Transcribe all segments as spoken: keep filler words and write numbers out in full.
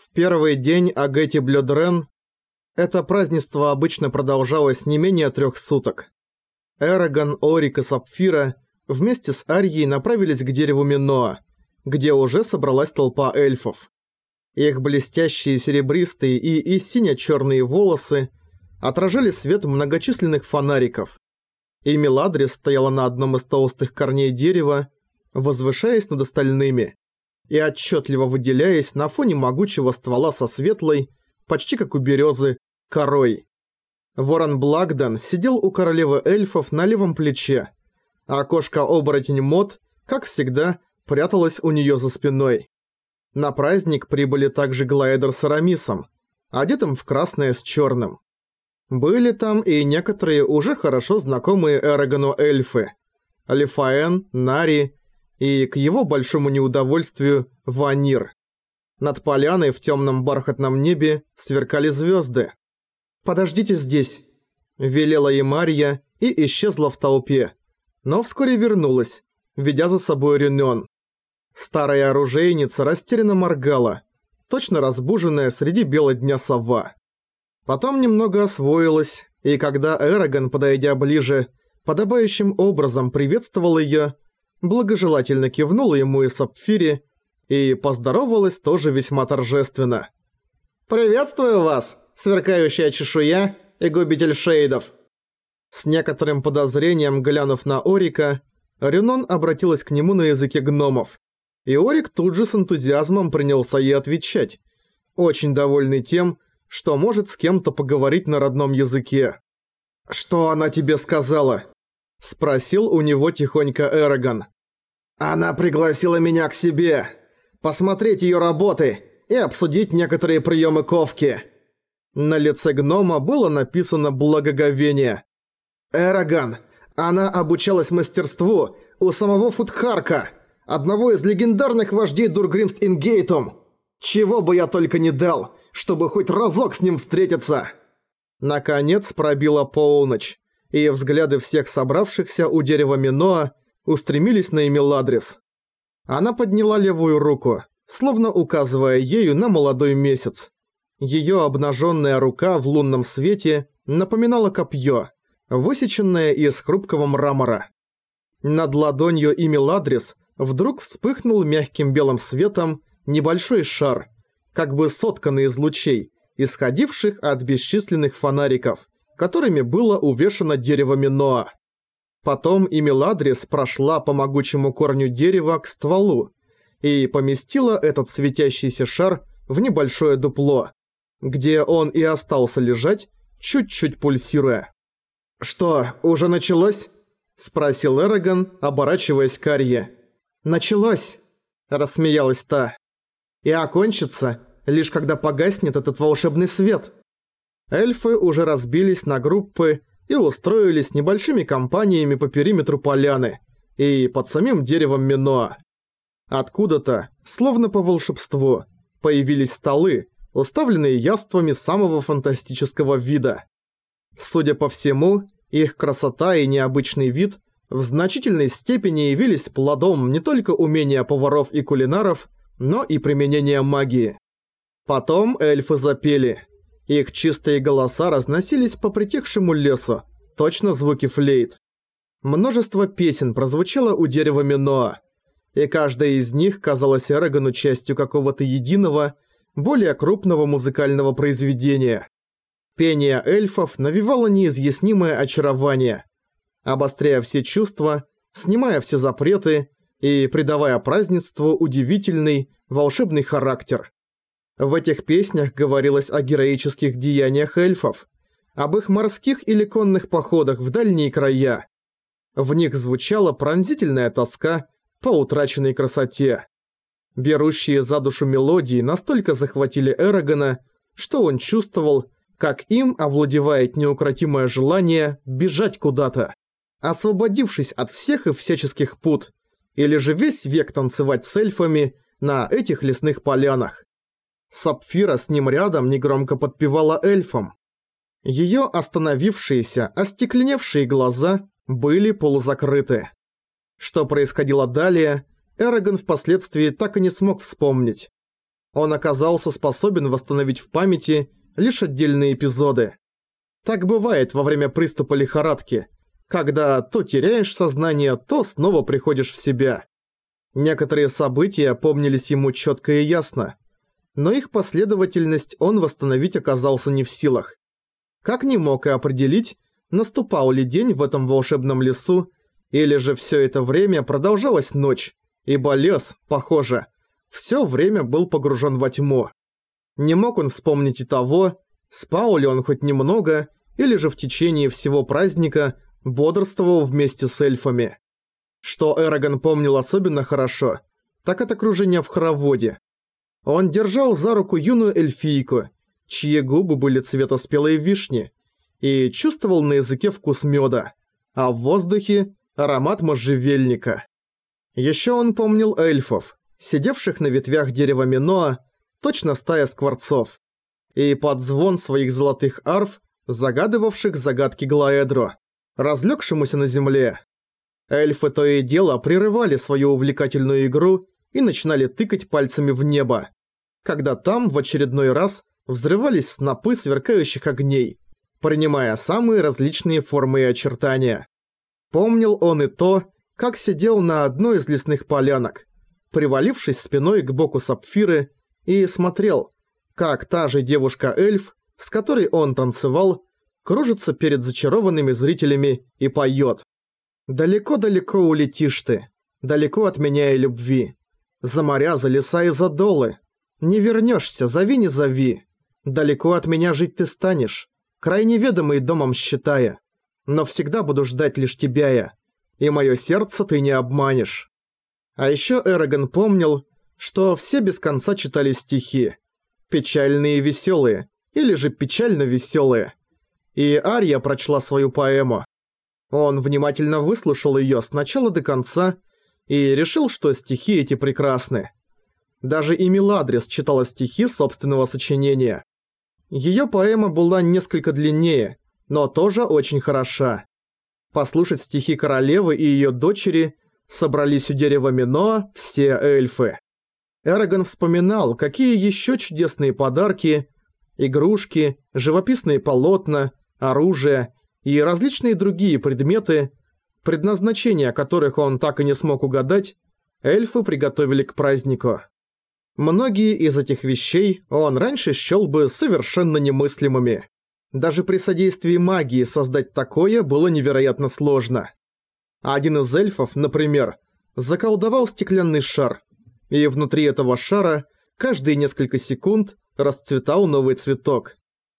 В первый день Агети Блёдрен это празднество обычно продолжалось не менее трех суток. Эрагон, Орик и Сапфира вместе с Арьей направились к дереву Миноа, где уже собралась толпа эльфов. Их блестящие серебристые и, и сине-чёрные волосы отражали свет многочисленных фонариков. И Меладрис стояла на одном из толстых корней дерева, возвышаясь над остальными, и отчетливо выделяясь на фоне могучего ствола со светлой, почти как у березы, корой. Ворон Благден сидел у королевы эльфов на левом плече, а кошка-оборотень Мот, как всегда, пряталась у нее за спиной. На праздник прибыли также Глаэдер с Арамисом, одетым в красное с черным. Были там и некоторые уже хорошо знакомые Эрагону эльфы – Лифаэн, Нари и, к его большому неудовольствию, Ванир. Над поляной в темном бархатном небе сверкали звезды. «Подождите здесь», – велела ей Марья и исчезла в толпе, но вскоре вернулась, ведя за собой Рюнён. Старая оружейница растерянно моргала, точно разбуженная среди бела дня сова. Потом немного освоилась, и когда Эрагон, подойдя ближе, подобающим образом приветствовал её, благожелательно кивнула ему и Сапфире, и поздоровалась тоже весьма торжественно. «Приветствую вас, сверкающая чешуя и губитель шейдов!» С некоторым подозрением глянув на Орика, Рюнон обратилась к нему на языке гномов, и Орик тут же с энтузиазмом принялся ей отвечать, очень довольный тем, что может с кем-то поговорить на родном языке. «Что она тебе сказала?» – спросил у него тихонько Эрагон. «Она пригласила меня к себе, посмотреть её работы и обсудить некоторые приёмы ковки». На лице гнома было написано благоговение. «Эрагон, она обучалась мастерству у самого Футхарка, одного из легендарных вождей Дургримст Ингейтум. Чего бы я только не дал, чтобы хоть разок с ним встретиться!» Наконец пробила полночь, и взгляды всех собравшихся у дерева Миноа устремились на Меладрис. Она подняла левую руку, словно указывая ею на молодой месяц. Её обнажённая рука в лунном свете напоминала копье, высеченное из хрупкого мрамора. Над ладонью Меладрис вдруг вспыхнул мягким белым светом небольшой шар, как бы сотканный из лучей, исходивших от бесчисленных фонариков, которыми было увешано дерево Миноа. Потом Меладрис прошла по могучему корню дерева к стволу и поместила этот светящийся шар в небольшое дупло, где он и остался лежать, чуть-чуть пульсируя. «Что, уже началось?» – спросил Эрагон, оборачиваясь к Арье. «Началось!» – рассмеялась та. «И окончится, лишь когда погаснет этот волшебный свет». Эльфы уже разбились на группы и устроились небольшими компаниями по периметру поляны и под самим деревом Миноа. Откуда-то, словно по волшебству, появились столы, уставленные яствами самого фантастического вида. Судя по всему, их красота и необычный вид в значительной степени явились плодом не только умения поваров и кулинаров, но и применения магии. Потом эльфы запели. Их чистые голоса разносились по притихшему лесу, точно звуки флейт. Множество песен прозвучало у дерева Миноа, и каждая из них казалась Эрагону частью какого-то единого, более крупного музыкального произведения. Пение эльфов навевало неизъяснимое очарование, обостряя все чувства, снимая все запреты и придавая празднеству удивительный, волшебный характер. В этих песнях говорилось о героических деяниях эльфов, об их морских или конных походах в дальние края. В них звучала пронзительная тоска по утраченной красоте. Берущие за душу мелодии настолько захватили Эрагона, что он чувствовал, как им овладевает неукротимое желание бежать куда-то, освободившись от всех и всяческих пут, или же весь век танцевать с эльфами на этих лесных полянах. Сапфира с ним рядом негромко подпевала эльфам. Её остановившиеся, остекленевшие глаза были полузакрыты. Что происходило далее, Эрагон впоследствии так и не смог вспомнить. Он оказался способен восстановить в памяти лишь отдельные эпизоды. Так бывает во время приступа лихорадки, когда то теряешь сознание, то снова приходишь в себя. Некоторые события помнились ему четко и ясно, но их последовательность он восстановить оказался не в силах. Как не мог и определить, наступал ли день в этом волшебном лесу, или же все это время продолжалась ночь, ибо лес, похоже, все время был погружен во тьму. Не мог он вспомнить и того, спал ли он хоть немного, или же в течение всего праздника бодрствовал вместе с эльфами. Что Эрагон помнил особенно хорошо, так это кружение в хороводе. Он держал за руку юную эльфийку, чьи губы были цвета спелой вишни, и чувствовал на языке вкус меда, а в воздухе аромат можжевельника. Еще он помнил эльфов, сидевших на ветвях дерева Миноа, точно стая скворцов, и под звон своих золотых арф, загадывавших загадки Глаэдро, разлегшемуся на земле. Эльфы то и дело прерывали свою увлекательную игру и начинали тыкать пальцами в небо, когда там в очередной раз взрывались снопы сверкающих огней, принимая самые различные формы и очертания. Помнил он и то, как сидел на одной из лесных полянок, привалившись спиной к боку Сапфиры, и смотрел, как та же девушка-эльф, с которой он танцевал, кружится перед зачарованными зрителями и поет. «Далеко-далеко улетишь ты, далеко от меня и любви. За моря, за леса и за долы. Не вернешься, зови не зови. Далеко от меня жить ты станешь, край неведомый домом считая. Но всегда буду ждать лишь тебя я, и мое сердце ты не обманешь». А еще Эрагон помнил, что все без конца читали стихи. Печальные и веселые, или же печально веселые. И Ария прочла свою поэму. Он внимательно выслушал ее с начала до конца и решил, что стихи эти прекрасны. Даже и Меладрис читала стихи собственного сочинения. Ее поэма была несколько длиннее, но тоже очень хороша. Послушать стихи королевы и ее дочери собрались у дерева Миноа все эльфы. Эрагон вспоминал, какие еще чудесные подарки, игрушки, живописные полотна, оружие и различные другие предметы, предназначения которых он так и не смог угадать, эльфы приготовили к празднику. Многие из этих вещей он раньше счёл бы совершенно немыслимыми. Даже при содействии магии создать такое было невероятно сложно. Один из эльфов, например, заколдовал стеклянный шар, и внутри этого шара каждые несколько секунд расцветал новый цветок.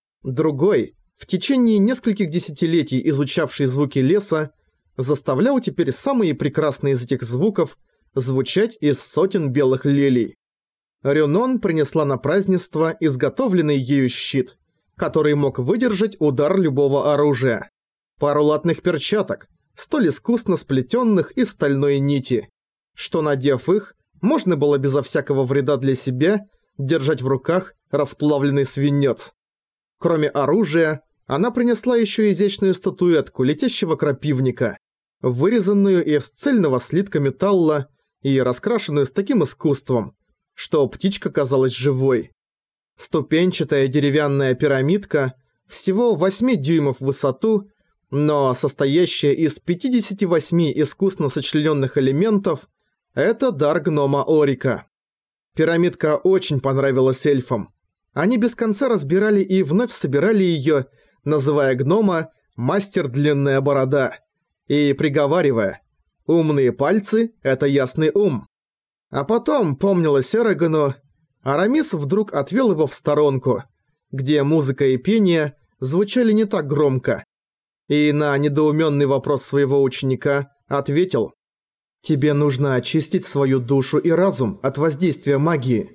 Другой, в течение нескольких десятилетий изучавший звуки леса, заставлял теперь самые прекрасные из этих звуков звучать из сотен белых лилий. Рюнон принесла на празднество изготовленный ею щит, который мог выдержать удар любого оружия. Пару латных перчаток, столь искусно сплетенных из стальной нити, что, надев их, можно было безо всякого вреда для себя держать в руках расплавленный свинец. Кроме оружия, она принесла еще изящную статуэтку летящего крапивника, вырезанную из цельного слитка металла и раскрашенную с таким искусством, что птичка казалась живой. Ступенчатая деревянная пирамидка, всего восемь дюймов в высоту, но состоящая из пятидесяти восьми искусно сочлененных элементов, это дар гнома Орика. Пирамидка очень понравилась эльфам. Они без конца разбирали и вновь собирали ее, называя гнома «мастер длинная борода» и приговаривая «умные пальцы – это ясный ум». А потом, помнилось Эрагону, Арамис вдруг отвел его в сторонку, где музыка и пение звучали не так громко, и на недоуменный вопрос своего ученика ответил: «Тебе нужно очистить свою душу и разум от воздействия магии».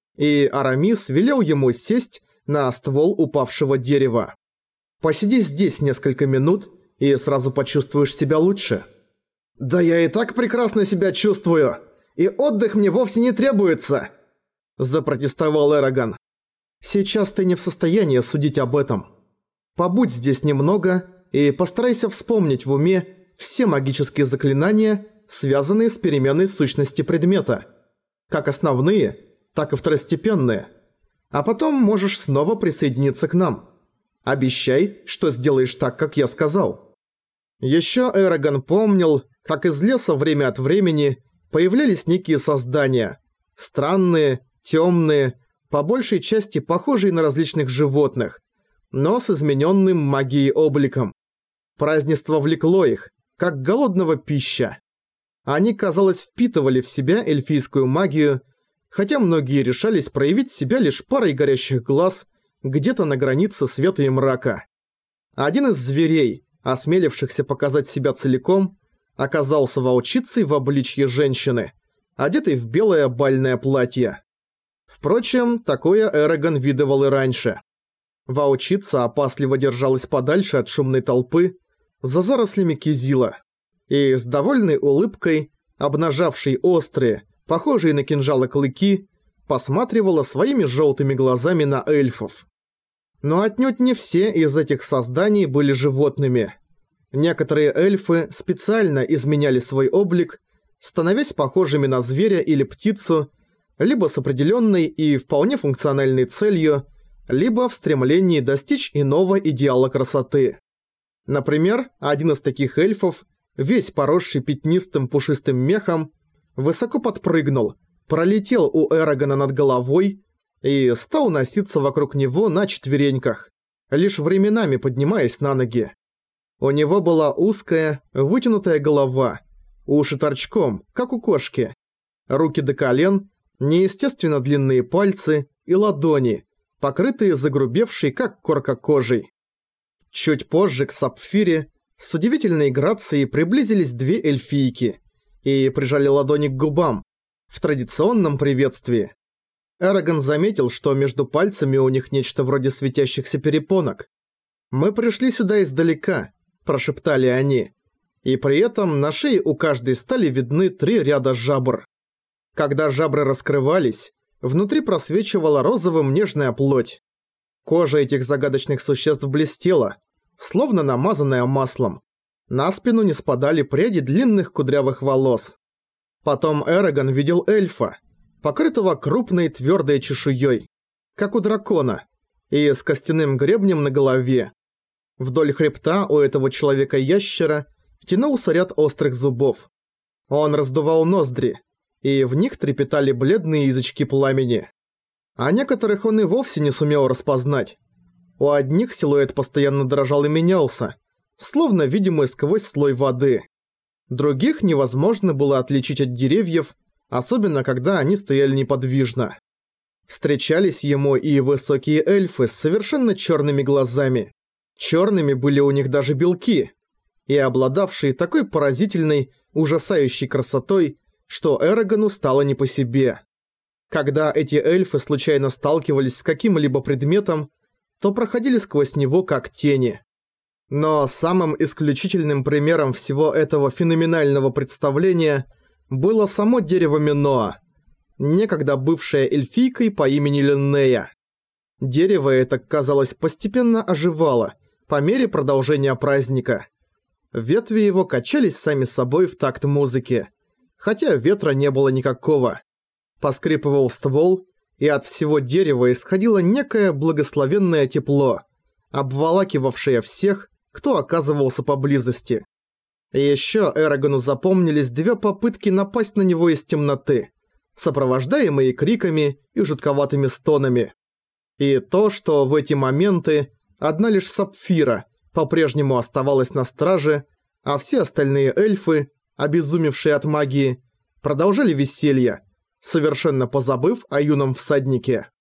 И Арамис велел ему сесть на ствол упавшего дерева. «Посиди здесь несколько минут, и сразу почувствуешь себя лучше». «Да я и так прекрасно себя чувствую, и отдых мне вовсе не требуется», – запротестовал Эрагон. «Сейчас ты не в состоянии судить об этом. Побудь здесь немного и постарайся вспомнить в уме все магические заклинания, связанные с переменой сущности предмета. Как основные, так и второстепенные. А потом можешь снова присоединиться к нам. Обещай, что сделаешь так, как я сказал». Ещё Эрагон помнил, как из леса время от времени появлялись некие создания. Странные, тёмные, по большей части похожие на различных животных, но с измененным магией обликом. Празднество влекло их, как голодного пища. Они, казалось, впитывали в себя эльфийскую магию, хотя многие решались проявить себя лишь парой горящих глаз где-то на границе света и мрака. Один из зверей, осмелившихся показать себя целиком, оказался волчицей в обличье женщины, одетой в белое бальное платье. Впрочем, такое Эрагон видывал и раньше. Волчица опасливо держалась подальше от шумной толпы, за зарослями кизила, и с довольной улыбкой, обнажавшей острые, похожие на кинжалы клыки, посматривала своими желтыми глазами на эльфов. Но отнюдь не все из этих созданий были животными. Некоторые эльфы специально изменяли свой облик, становясь похожими на зверя или птицу, либо с определенной и вполне функциональной целью, либо в стремлении достичь иного идеала красоты. Например, один из таких эльфов, весь поросший пятнистым пушистым мехом, высоко подпрыгнул, пролетел у Эрагона над головой и стал носиться вокруг него на четвереньках, лишь временами поднимаясь на ноги. У него была узкая, вытянутая голова, уши торчком, как у кошки, руки до колен, неестественно длинные пальцы и ладони, покрытые загрубевшей, как корка, кожей. Чуть позже к Сапфире с удивительной грацией приблизились две эльфийки и прижали ладони к губам в традиционном приветствии. Эрагон заметил, что между пальцами у них нечто вроде светящихся перепонок. «Мы пришли сюда издалека», – прошептали они, и при этом на шее у каждой стали видны три ряда жабр. Когда жабры раскрывались, внутри просвечивала розовым нежная плоть. Кожа этих загадочных существ блестела, словно намазанная маслом. На спину не спадали пряди длинных кудрявых волос. Потом Эрагон видел эльфа, покрытого крупной твердой чешуей, как у дракона, и с костяным гребнем на голове. Вдоль хребта у этого человека-ящера тянулся ряд острых зубов. Он раздувал ноздри, и в них трепетали бледные язычки пламени. А некоторых он и вовсе не сумел распознать. У одних силуэт постоянно дрожал и менялся, словно видимый сквозь слой воды. Других невозможно было отличить от деревьев, особенно когда они стояли неподвижно. Встречались ему и высокие эльфы с совершенно черными глазами. Черными были у них даже белки, и обладавшие такой поразительной, ужасающей красотой, что Эрагону стало не по себе. Когда эти эльфы случайно сталкивались с каким-либо предметом, то проходили сквозь него как тени. Но самым исключительным примером всего этого феноменального представления было само дерево Миноа, некогда бывшее эльфийкой по имени Линнея. Дерево это, казалось, постепенно оживало по мере продолжения праздника. Ветви его качались сами собой в такт музыки, хотя ветра не было никакого. Поскрипывал ствол, и от всего дерева исходило некое благословенное тепло, обволакивавшее всех, кто оказывался поблизости. И ещё Эрагону запомнились две попытки напасть на него из темноты, сопровождаемые криками и жутковатыми стонами. И то, что в эти моменты одна лишь Сапфира по-прежнему оставалась на страже, а все остальные эльфы, обезумевшие от магии, продолжали веселье, совершенно позабыв о юном всаднике.